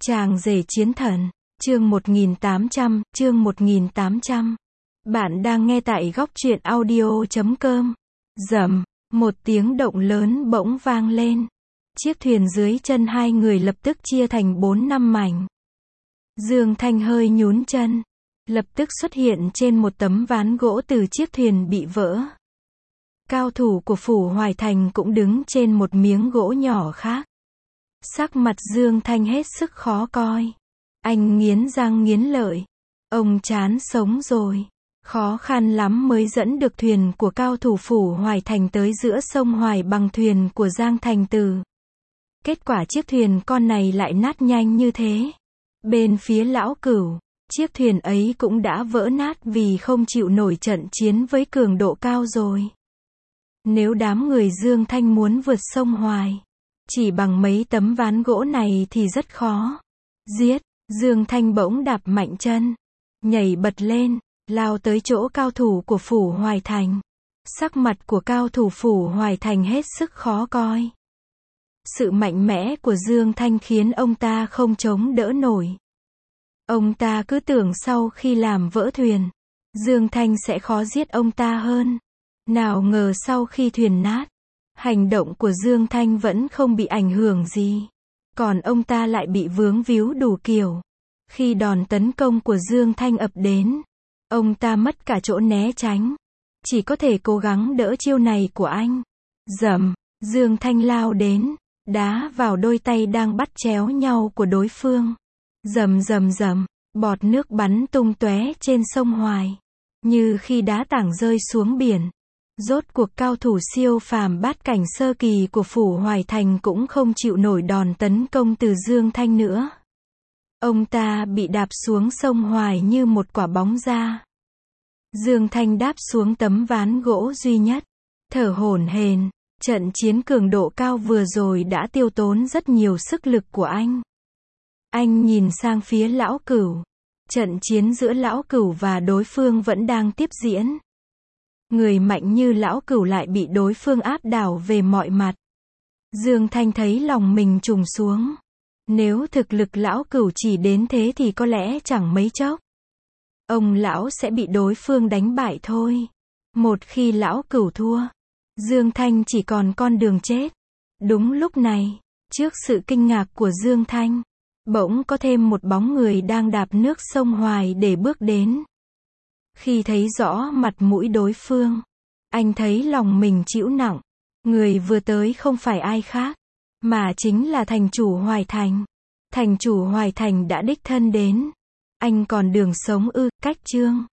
Chàng rể chiến thần, chương 1800. Bạn đang nghe tại góc truyện audio.com. Rầm, một tiếng động lớn bỗng vang lên. Chiếc thuyền dưới chân hai người lập tức chia thành 4-5 mảnh. Dương Thanh hơi nhún chân, lập tức xuất hiện trên một tấm ván gỗ từ chiếc thuyền bị vỡ. Cao thủ của Phủ Hoài Thành cũng đứng trên một miếng gỗ nhỏ khác. Sắc mặt Dương Thanh hết sức khó coi. Anh nghiến răng nghiến lợi. Ông chán sống rồi. Khó khăn lắm mới dẫn được thuyền của cao thủ Phủ Hoài Thành tới giữa sông Hoài bằng thuyền của Giang Thành Tử. Kết quả chiếc thuyền con này lại nát nhanh như thế. Bên phía Lão Cửu, chiếc thuyền ấy cũng đã vỡ nát vì không chịu nổi trận chiến với cường độ cao rồi. Nếu đám người Dương Thanh muốn vượt sông Hoài, chỉ bằng mấy tấm ván gỗ này thì rất khó. Giết! Dương Thanh bỗng đạp mạnh chân, nhảy bật lên, lao tới chỗ cao thủ của Phủ Hoài Thành. Sắc mặt của cao thủ Phủ Hoài Thành hết sức khó coi. Sự mạnh mẽ của Dương Thanh khiến ông ta không chống đỡ nổi. Ông ta cứ tưởng sau khi làm vỡ thuyền, Dương Thanh sẽ khó giết ông ta hơn. Nào ngờ sau khi thuyền nát, hành động của Dương Thanh vẫn không bị ảnh hưởng gì. Còn ông ta lại bị vướng víu đủ kiểu. Khi đòn tấn công của Dương Thanh ập đến, ông ta mất cả chỗ né tránh. Chỉ có thể cố gắng đỡ chiêu này của anh. Rầm, Dương Thanh lao đến, đá vào đôi tay đang bắt chéo nhau của đối phương. Rầm rầm rầm, bọt nước bắn tung tóe trên sông Hoài, như khi đá tảng rơi xuống biển. Rốt cuộc cao thủ siêu phàm bát cảnh sơ kỳ của Phủ Hoài Thành cũng không chịu nổi đòn tấn công từ Dương Thanh nữa. Ông ta bị đạp xuống sông Hoài như một quả bóng ra. Dương Thanh đáp xuống tấm ván gỗ duy nhất, thở hổn hển. Trận chiến cường độ cao vừa rồi đã tiêu tốn rất nhiều sức lực của anh. Anh nhìn sang phía Lão Cửu. Trận chiến giữa Lão Cửu và đối phương vẫn đang tiếp diễn. Người mạnh như Lão Cửu lại bị đối phương áp đảo về mọi mặt. Dương Thanh thấy lòng mình trùng xuống. Nếu thực lực Lão Cửu chỉ đến thế thì có lẽ chẳng mấy chốc ông lão sẽ bị đối phương đánh bại thôi. Một khi Lão Cửu thua, Dương Thanh chỉ còn con đường chết. Đúng lúc này, trước sự kinh ngạc của Dương Thanh, bỗng có thêm một bóng người đang đạp nước sông Hoài để bước đến. Khi thấy rõ mặt mũi đối phương, anh thấy lòng mình chịu nặng. Người vừa tới không phải ai khác, mà chính là thành chủ Hoài Thành. Thành chủ Hoài Thành đã đích thân đến. Anh còn đường sống ư? Cách chương